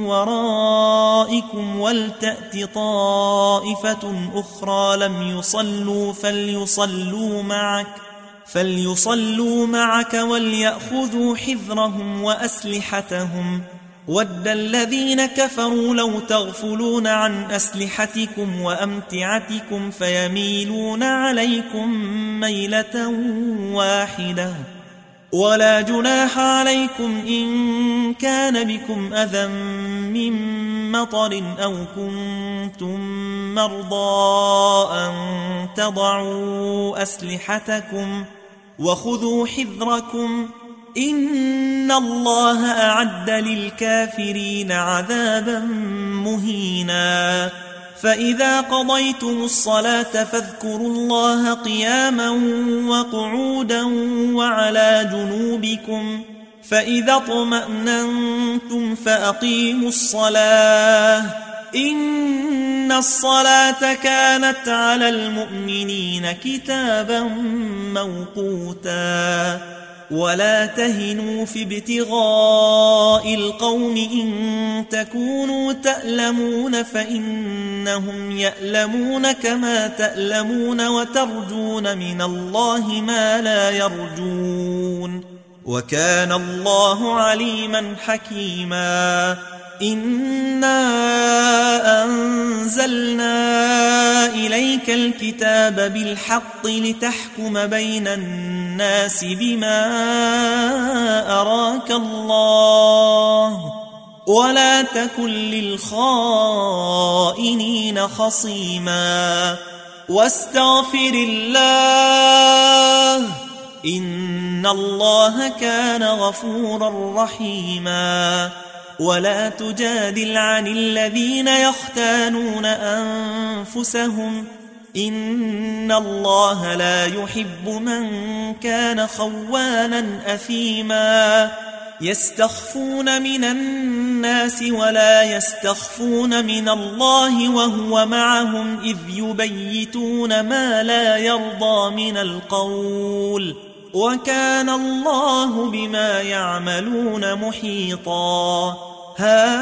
Speaker 1: ورائكم ولتأت طائفة أخرى لم يصلوا فليصلوا معك فليصلوا معك وليأخذوا حذرهم وأسلحتهم ود الذين كفروا لو تغفلون عن أسلحتكم وأمتعتكم فيميلون عليكم ميلة واحدة ولا جناح عليكم إن كان بكم أذى من مطر أو كنتم مرضى أن تضعوا أسلحتكم وخذوا حذركم إن الله أعد للكافرين عذابا مهينا. فإذا قضيتم الصلاة فاذكروا الله قياما وقعودا وعلى جنوبكم فإذا اطمأننتم فأقيموا الصلاة إن الصلاة كانت على المؤمنين كتابا موقوتا. ولا تهنوا في ابتغاء القوم إن تكونوا تألمون فإنهم يألمون كما تألمون وترجون من الله ما لا يرجون وكان الله عليما حكيما. إنا أنزلنا إليك الكتاب بالحق لتحكم بين الناس بما أراك الله ولا تكن للخائنين خصيما واستغفر الله إن الله كان غفورا رحيما ولا تجادل عن الذين يختانون أنفسهم إن الله لا يحب من كان خوانا أثيما يستخفون من الناس ولا يستخفون من الله وهو معهم إذ يبيتون ما لا يرضى من القول وكان الله بما يعملون محيطا ها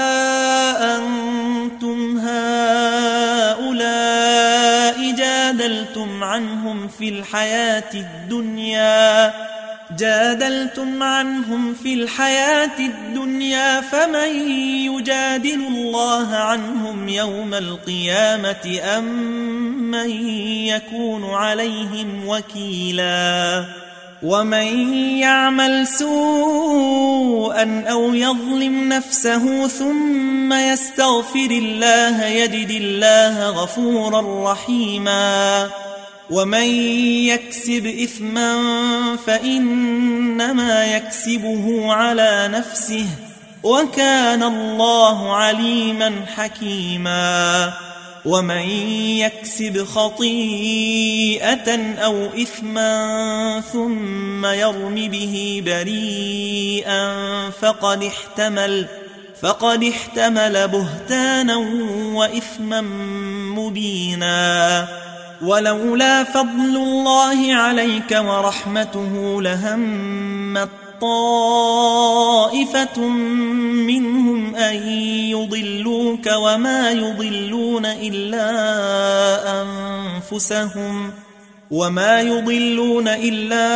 Speaker 1: أنتم هؤلاء جادلتم عنهم في الحياة الدنيا جادلتم عنهم في الحياة الدنيا فمن يجادل الله عنهم يوم القيامة أم من يكون عليهم وكيلا ومن يعمل سوءا أو يظلم نفسه ثم يستغفر الله يجد الله غفورا رحيما ومن يكسب إثما فإنما يكسبه على نفسه وكان الله عليما حكيما ومن يكسب خطيئة أو إثما ثم يرم به بريئا فقد احتمل فقد احتمل بهتانا وإثما مبينا ولولا فضل الله عليك ورحمته لهمت طائفة منهم أن يضلوك وما يضلون إلا أنفسهم وما يضلون إلا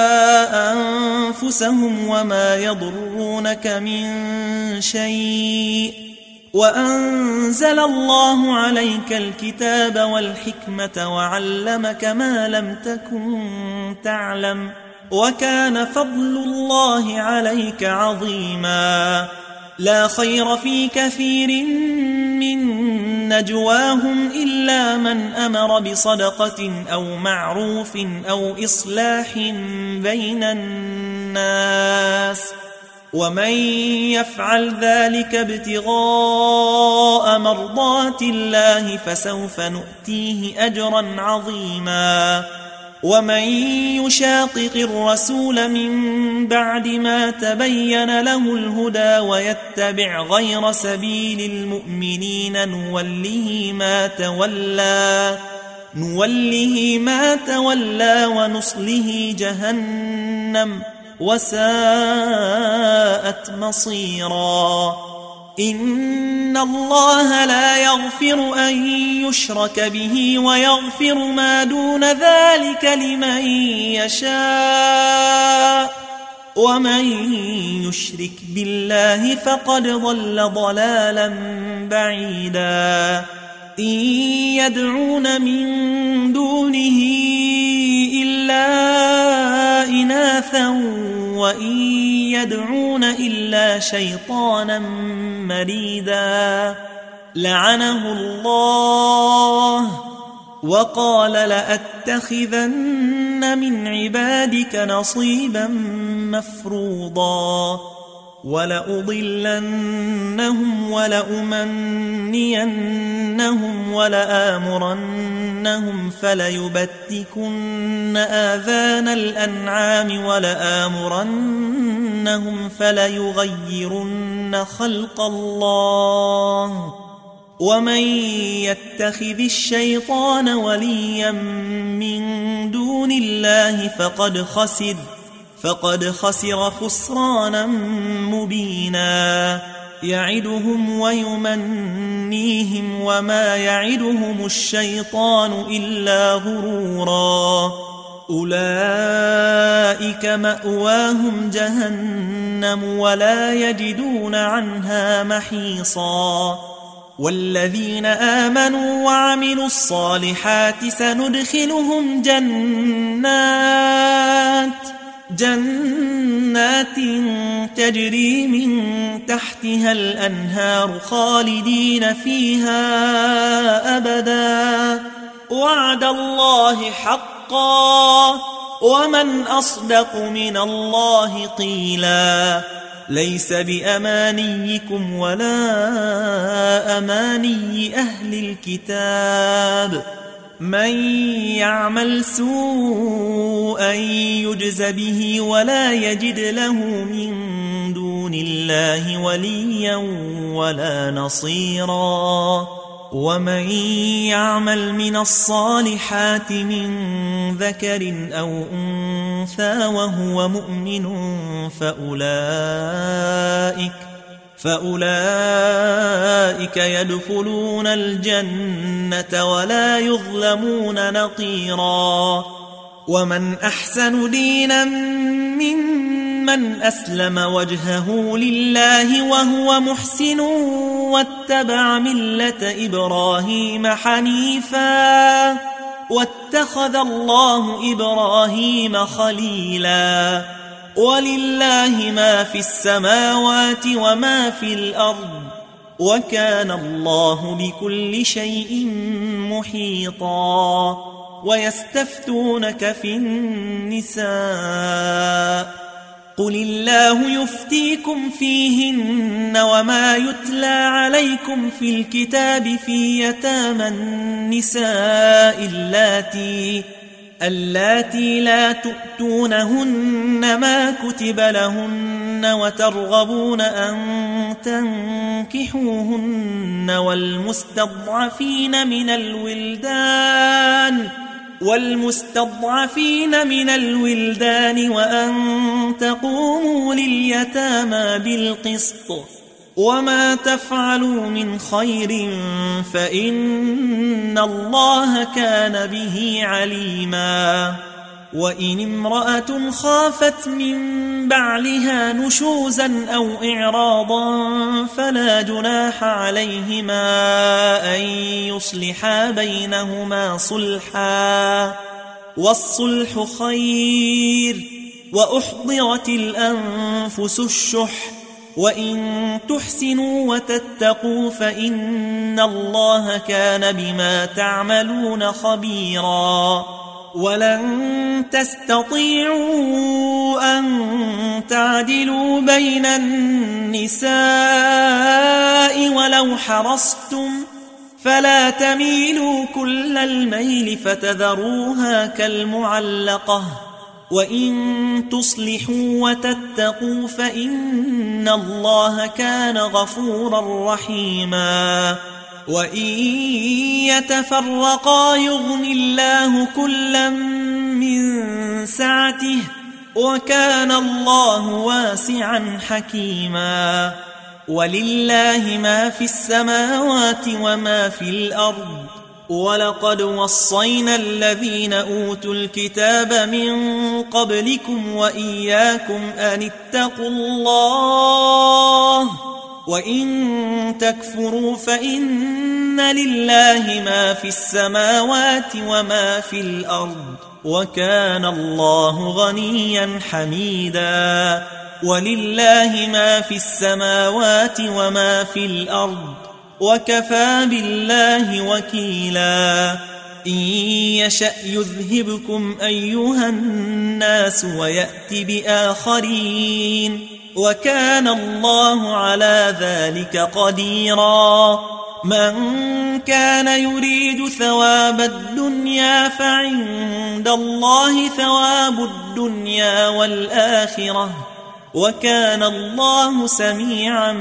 Speaker 1: أنفسهم وما يضرونك من شيء وأنزل الله عليك الكتاب والحكمة وعلمك ما لم تكن تعلم وكان فضل الله عليك عظيما لا خير في كثير من نجواهم إلا من أمر بصدقة أو معروف أو إصلاح بين الناس ومن يفعل ذلك ابتغاء مرضات الله فسوف نؤتيه أجرا عظيما ومن يشاقق الرسول من بعد ما تبين له الهدى ويتبع غير سبيل المؤمنين نوله ما تولى نوله ما تولى ونصله جهنم وساءت مصيرا إن الله لا يغفر أن يشرك به ويغفر ما دون ذلك لمن يشاء ومن يشرك بالله فقد ضل ضلالا بعيدا إن يدعون من دونه إلا إناثا وإن يدعون إلا شيطانا مريدا لعنه الله وقال لأتخذن من عبادك نصيبا مفروضا ولأضلنهم ولأمنينهم ولآمرنهم فليبتكن آذان الأنعام ولآمرنهم فليغيرن خلق الله ومن يتخذ الشيطان وليا من دون الله فقد خسر فقد خسر خسرانا مبينا يعدهم ويمنيهم وما يعدهم الشيطان إلا غرورا أولئك مأواهم جهنم ولا يجدون عنها محيصا والذين آمنوا وعملوا الصالحات سندخلهم جنات جنات تجري من تحتها الأنهار خالدين فيها أبدا وعد الله حقا ومن أصدق من الله قيلا ليس بأمانيكم ولا أماني أهل الكتاب من يعمل سوءا يجز به ولا يجد له من دون الله وليا ولا نصيرا ومن يعمل من الصالحات من ذكر أو أنثى وهو مؤمن فأولئك فأولئك يدخلون الجنة ولا يظلمون نقيرا ومن أحسن دينا ممن أسلم وجهه لله وهو محسن واتبع ملة إبراهيم حنيفا واتخذ الله إبراهيم خليلا ولله ما في السماوات وما في الأرض وكان الله بكل شيء محيطا ويستفتونك في النساء قل الله يفتيكم فيهن وما يتلى عليكم في الكتاب في يتامى النساء اللاتي اللاتي لا تؤتونهن ما كتب لهن وترغبون أن تنكحوهن والمستضعفين من الولدان والمستضعفين من الولدان وأن تقوموا لليتامى بالقسط وما تفعلوا من خير فإن الله كان به عليما وإن امرأة خافت من بعلها نشوزا أو إعراضا فلا جناح عليهما أن يصلحا بينهما صلحا والصلح خير وأحضرت الأنفس الشح وإن تحسنوا وتتقوا فإن الله كان بما تعملون خبيرا ولن تستطيعوا أن تعدلوا بين النساء ولو حرصتم فلا تميلوا كل الميل فتذروها كالمعلقة وإن تصلحوا وتتقوا فإن الله كان غفورا رحيما وإن يتفرقا يغني الله كلا من سعته وكان الله واسعا حكيما ولله ما في السماوات وما في الأرض ولقد وصينا الذين أوتوا الكتاب من قبلكم وإياكم أن اتقوا الله وإن تكفروا فإن لله ما في السماوات وما في الأرض وكان الله غنيا حميدا ولله ما في السماوات وما في الأرض وكفى بالله وكيلا إن يشأ يذهبكم أيها الناس ويأت بآخرين وكان الله على ذلك قديرا من كان يريد ثواب الدنيا فعند الله ثواب الدنيا والآخرة وكان الله سميعا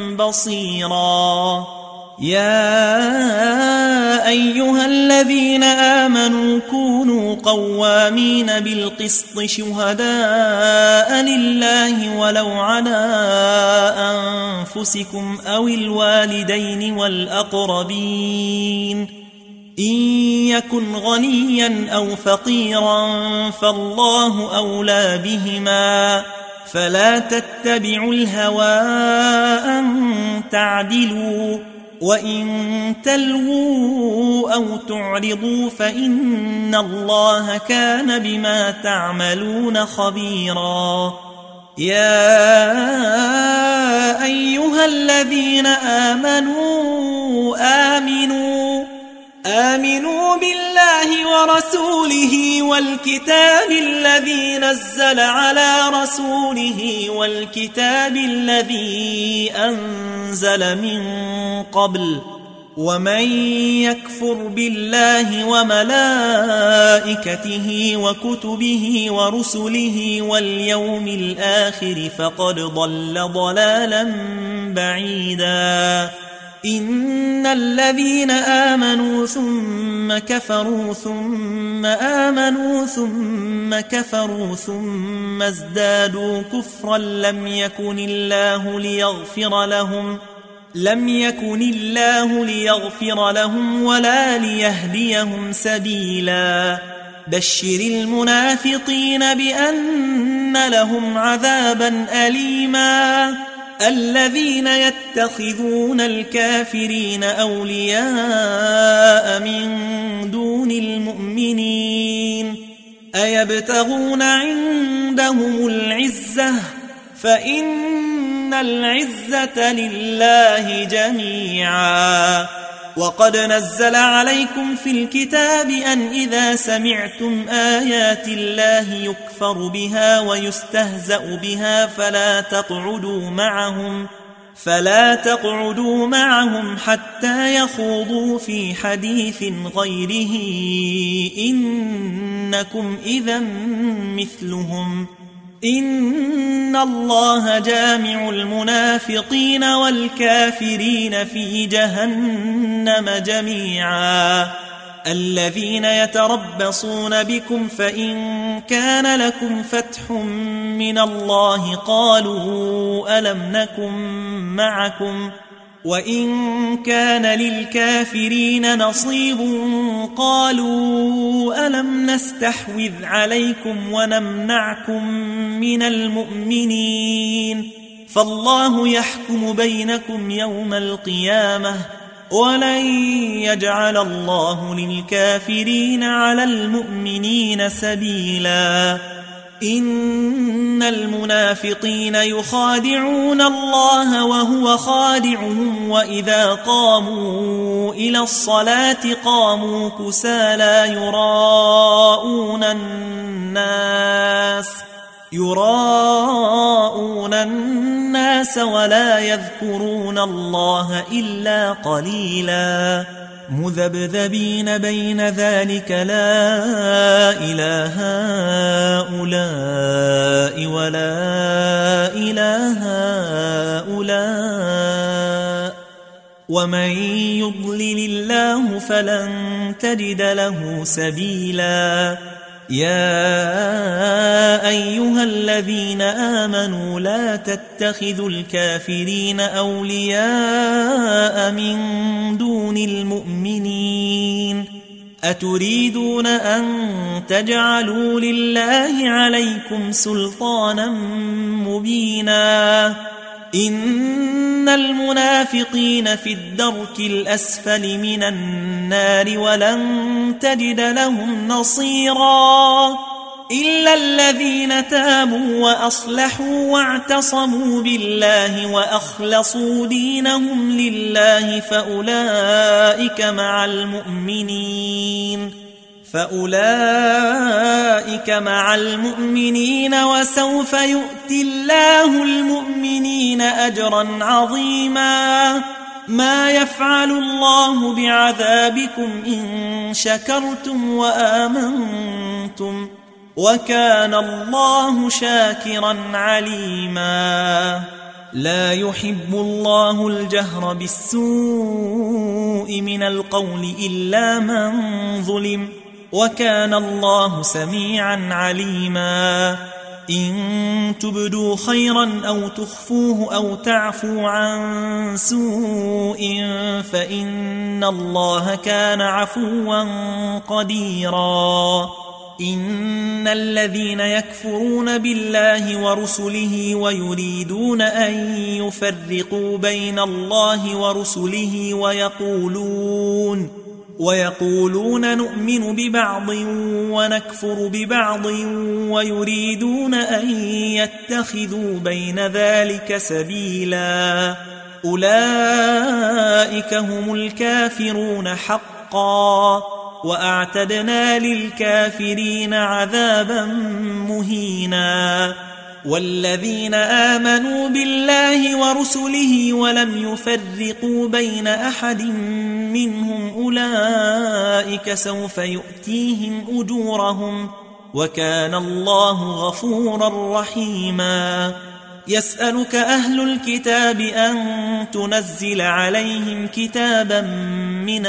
Speaker 1: بصيرا يا أيها الذين آمنوا كونوا قوامين بالقسط شهداء لله ولو على أنفسكم أو الوالدين والأقربين إن يكن غنيا أو فقيرا فالله أولى بهما فلا تتبعوا الهوى أن تعدلوا وإن تلووا أو تعرضوا فإن الله كان بما تعملون خبيرا يا أيها الذين آمنوا آمنوا آمنوا بالله ورسوله والكتاب الذي نزل على رسوله والكتاب الذي أنزل من قبل ومن يكفر بالله وملائكته وكتبه ورسله واليوم الآخر فقد ضل ضلالا بعيدا إن الذين آمنوا ثم كفروا ثم آمنوا ثم كفروا ثم ازدادوا كفرا لم يكن الله ليغفر لهم لم يكن الله ليغفر لهم ولا ليهديهم سبيلا بشر المنافقين بأن لهم عذابا أليما الذين يتخذون الكافرين أولياء من دون المؤمنين أيبتغون عندهم العزة فإن العزة لله جميعا وقد نزل عليكم في الكتاب أن إذا سمعتم آيات الله يكفر بها ويستهزأ بها فلا تقعدوا معهم فلا تقعدوا معهم حتى يخوضوا في حديث غيره إنكم إذا مثلهم إن الله جامع المنافقين والكافرين في جهنم جميعا الذين يتربصون بكم فإن كان لكم فتح من الله قالوا ألم نكن معكم وإن كان للكافرين نصيب قالوا ألم نستحوذ عليكم ونمنعكم من المؤمنين فالله يحكم بينكم يوم القيامة ولن يجعل الله للكافرين على المؤمنين سبيلا إن المنافقين يخادعون الله وهو خادعهم وإذا قاموا إلى الصلاة قاموا كسالى يراءون الناس يراءون الناس ولا يذكرون الله إلا قليلا مذبذبين بين ذلك لا إله هؤلاء ولا إله هؤلاء ومن يضلل الله فلن تجد له سبيلا يا أيها الذين آمنوا لا تتخذوا الكافرين أولياء من دون المؤمنين أتريدون أن تجعلوا لله عليكم سلطانا مبينا إن المنافقين في الدرك الأسفل من النار ولن تجد لهم نصيرا إلا الذين تابوا وأصلحوا واعتصموا بالله وأخلصوا دينهم لله فأولئك مع المؤمنين فأولئك مع المؤمنين وسوف يؤتي الله المؤمنين أجرا عظيما ما يفعل الله بعذابكم إن شكرتم وآمنتم وكان الله شاكرا عليما لا يحب الله الجهر بالسوء من القول إلا من ظلم وكان الله سميعا عليما إن تبدوا خيرا أو تخفوه أو تعفوا عن سوء فإن الله كان عفوا قديرا إن الذين يكفرون بالله ورسله ويريدون أن يفرقوا بين الله ورسله ويقولون ويقولون نؤمن ببعض ونكفر ببعض ويريدون أن يتخذوا بين ذلك سبيلا أولئك هم الكافرون حقا حقا وأعتدنا للكافرين عذابا مهينا. والذين آمنوا بالله ورسله ولم يفرقوا بين أحد منهم أولئك سوف يؤتيهم أجورهم وكان الله غفورا رحيما. يسألك أهل الكتاب أن تنزل عليهم كتابا من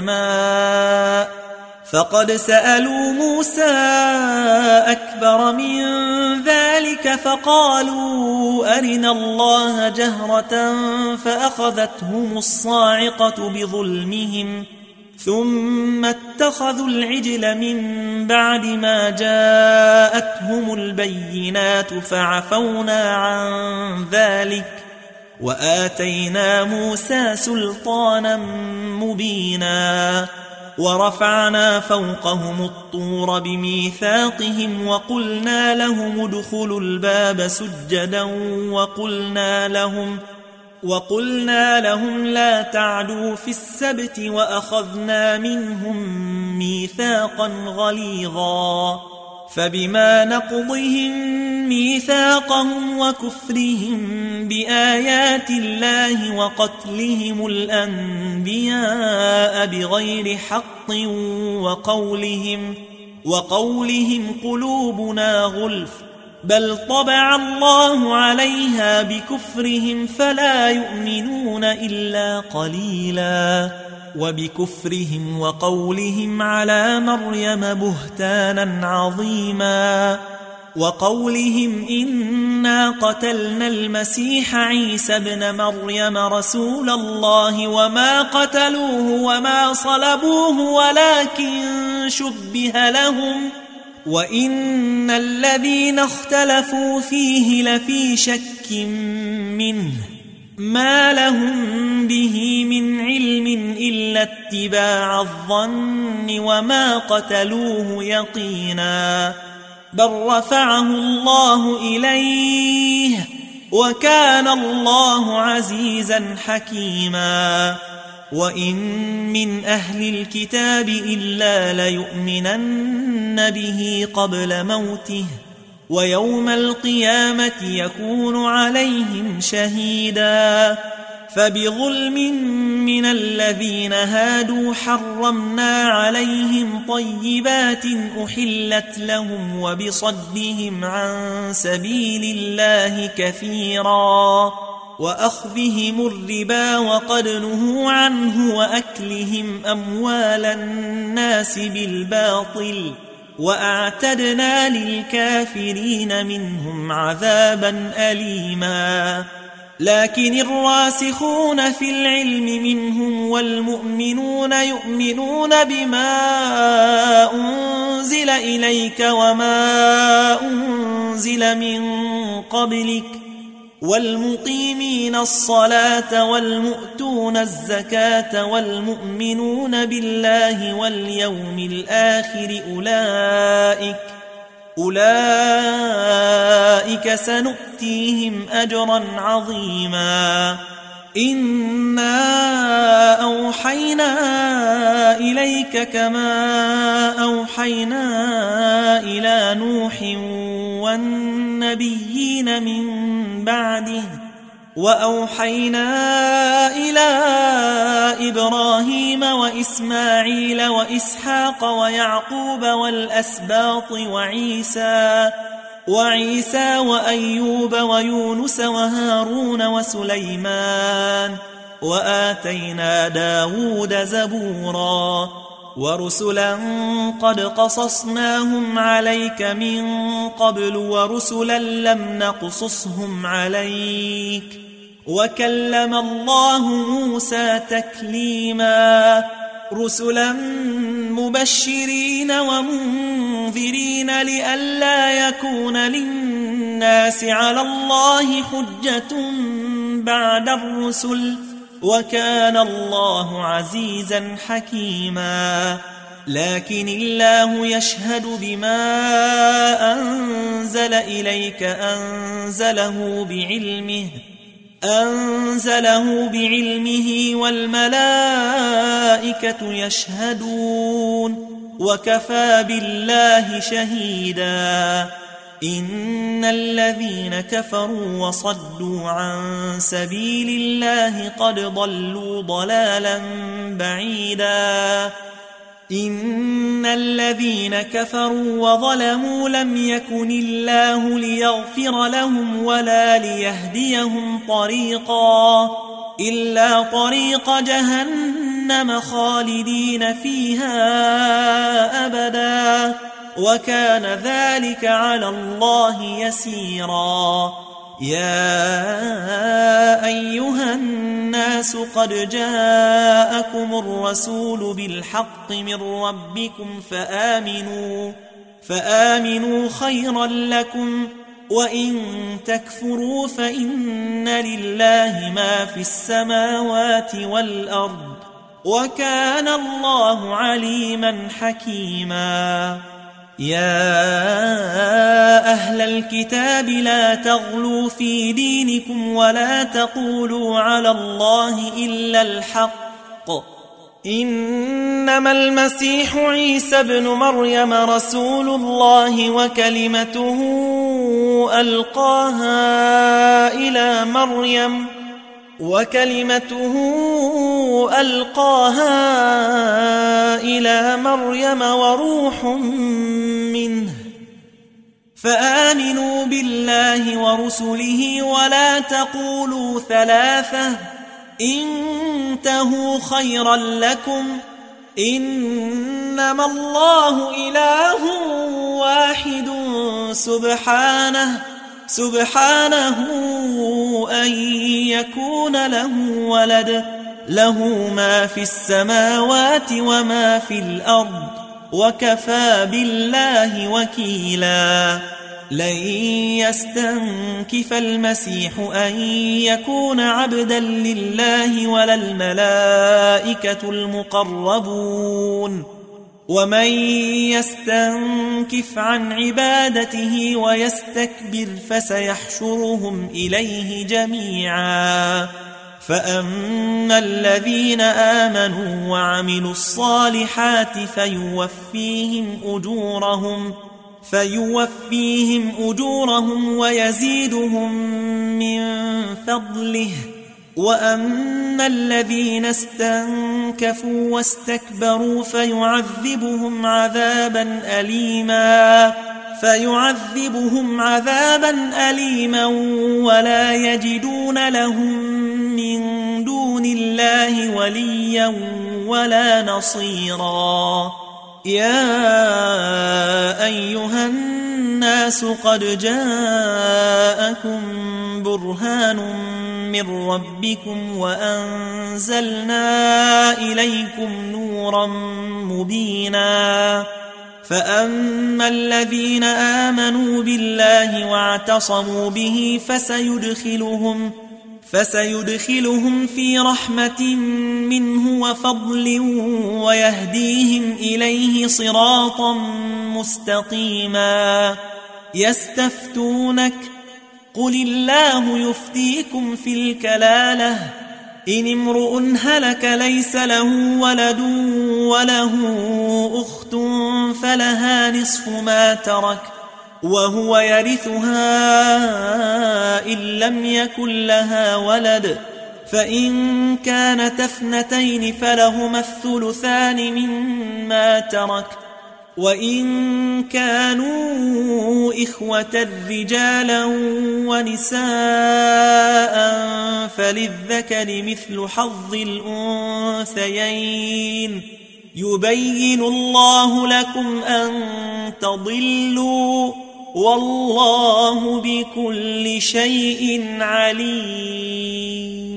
Speaker 1: السماء فقد سألوا موسى أكبر من ذلك فقالوا أرنا الله جهرة فأخذتهم الصاعقة بظلمهم ثم اتخذوا العجل من بعد ما جاءتهم البينات فعفونا عن ذلك وآتينا موسى سلطانا مبينا. ورفعنا فوقهم الطور بميثاقهم وقلنا لهم ادخلوا الباب سجدا وقلنا لهم وقلنا لهم لا تعدوا في السبت وأخذنا منهم ميثاقا غليظا. فبما نقضهم ميثاقهم وكفرهم بآيات الله وقتلهم الأنبياء بغير حق وقولهم, وقولهم قلوبنا غلف بل طبع الله عليها بكفرهم فلا يؤمنون إلا قليلا. وبكفرهم وقولهم على مريم بهتانا عظيما وقولهم إنا قتلنا المسيح عيسى ابن مريم رسول الله وما قتلوه وما صلبوه ولكن شبه لهم وإن الذين اختلفوا فيه لفي شك منه ما لهم به من علم إلا اتباع الظن وما قتلوه يقينا بل رفعه الله إليه وكان الله عزيزا حكيما. وإن من أهل الكتاب إلا ليؤمنن به قبل موته ويوم القيامة يكون عليهم شهيدا. فبظلم من الذين هادوا حرمنا عليهم طيبات أحلت لهم وبصدهم عن سبيل الله كثيرا وأخذهم الربا وقد نهوا عنه وأكلهم أموال الناس بالباطل وأعتدنا للكافرين منهم عذابا أليما. لكن الراسخون في العلم منهم والمؤمنون يؤمنون بما أنزل إليك وما أنزل من قبلك والمقيمين الصلاة والمؤتون الزكاة والمؤمنون بالله واليوم الآخر أولئك أولئك سنؤتيهم أجرا عظيما. إنا أوحينا إليك كما أوحينا إلى نوح والنبيين من بعده وأوحينا إلى إبراهيم وإسماعيل وإسحاق ويعقوب والأسباط وعيسى وعيسى وأيوب ويونس وهارون وسليمان وآتينا داود زبورا ورسلا قد قصصناهم عليك من قبل ورسلا لم نقصصهم عليك وكلم الله موسى تكليما. رسلا مبشرين ومنذرين لئلا يكون للناس على الله حجة بعد الرسل وكان الله عزيزا حكيما. لكن الله يشهد بما أنزل إليك أنزله بعلمه أنزله بعلمه والملائكة يشهدون وكفى بالله شهيدا إن الذين كفروا وصدوا عن سبيل الله قد ضلوا ضلالا بعيدا إن الذين كفروا وظلموا لم يكن الله ليغفر لهم ولا ليهديهم طريقا إلا طريق جهنم خالدين فيها أبدا وكان ذلك على الله يسيرا يا أيها الناس قد جاءكم الرسول بالحق من ربكم فآمنوا فآمنوا خيرا لكم وإن تكفروا فإن لله ما في السماوات والأرض وكان الله عليما حكيما يا أهل الكتاب لا تغلوا في دينكم ولا تقولوا على الله إلا الحق إنما المسيح عيسى ابن مريم رسول الله وكلمته ألقاها إلى مريم وكلمته ألقاها إلى مريم وروح منه فآمنوا بالله ورسله ولا تقولوا ثلاثة انتهوا خيرا لكم إنما الله إله واحد سبحانه سبحانه أن يكون له ولد له ما في السماوات وما في الأرض وكفى بالله وكيلا لن يستنكف المسيح أن يكون عبدا لله ولا الملائكة المقربون ومن يستنكف عن عبادته ويستكبر فسيحشرهم إليه جميعا فأما الذين آمنوا وعملوا الصالحات فيوفيهم أجورهم فيوفيهم أجورهم ويزيدهم من فضله وأما الذين استنكفوا واستكبروا فيعذبهم عذابا أليما فيعذبهم عذابا أليما ولا يجدون لهم من دون الله وليا ولا نصيرا يا أيها الناس قد جاءكم برهان من ربكم وأنزلنا إليكم نورا مبينا فأما الذين آمنوا بالله واعتصموا به فسيدخلهم فسيدخلهم في رحمة منه وفضل ويهديهم إليه صراطا مستقيما يستفتونك قل الله يفتيكم في الكلالة إن امرؤ هلك ليس له ولد وله أخت فلها نصف ما ترك وهو يرثها إن لم يكن لها ولد فإن كانت اثنتين فلهما الثلثان مما ترك وإن كانوا إخوة رجالا ونساء فللذكر مثل حظ الأنثيين يبين الله لكم أن تضلوا والله بكل شيء عليم